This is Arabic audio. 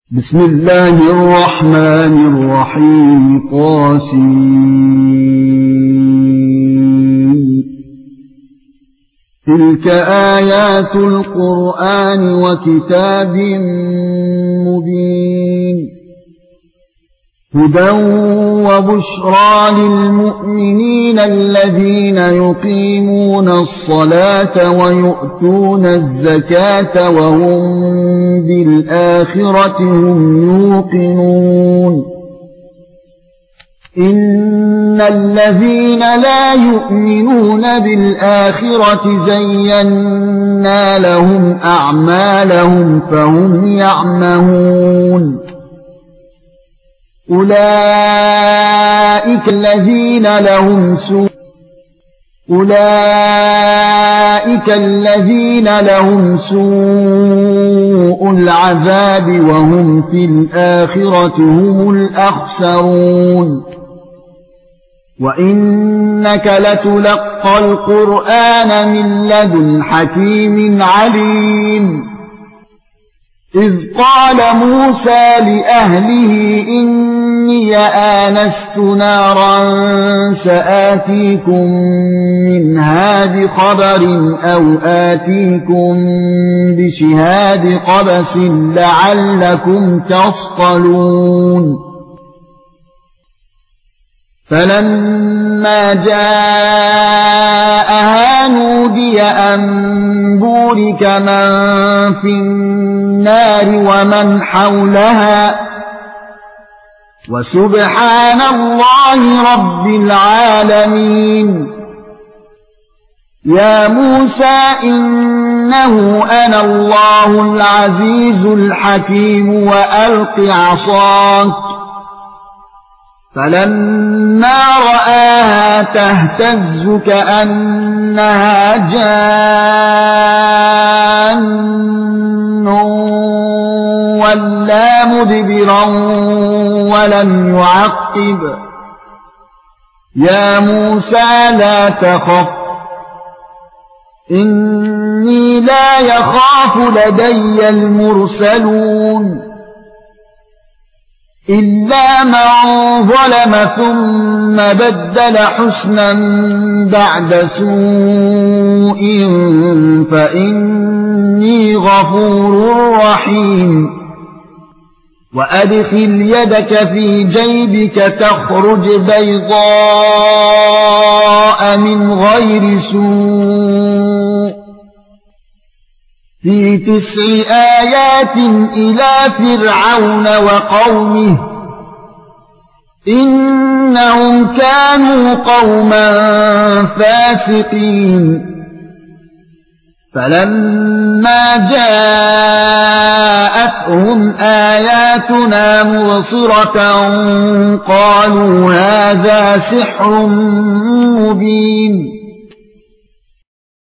بسم الله الرحمن الرحيم تلك آيات القرآن وكتاب مبين هدى وبشرى للمؤمنين الذين يقيمون الصلاة ويؤتون الزكاة وهم بالآخرة هم يوقنون إن الذين لا يؤمنون بالآخرة زينا لهم أعمالهم فهم يعمهون أولئك الذين لهم سوء العذاب وهم في الآخرة هم الأخسرون وإنك لتلقى القرآن من لدن حكيم عليم إذ قال موسى لأهله إني آنست نارا سآتيكم منها بخبر أو آتيكم بشهاد قبس لعلكم تصطلون فلما جاءها نودي أن بورك من في النار ومن حولها وسبحان الله رب العالمين يا موسى إنه أنا الله العزيز الحكيم وألق عصاك فلما رآها تهتز كأنها جان ولا مدبرا ولم يعقب يا موسى لا تخف إني لا يخاف لدي المرسلون إلا من ظلم ثم بدل حسنا بعد سوء فإني غفور رحيم وأدخل يدك في جيبك تخرج بيضاء من غير سوء في 9 آيات إلى فرعون وقومه إنهم كانوا قوما فاسقين فلما جاءتهم آياتنا مبصرة قالوا هذا سحر مبين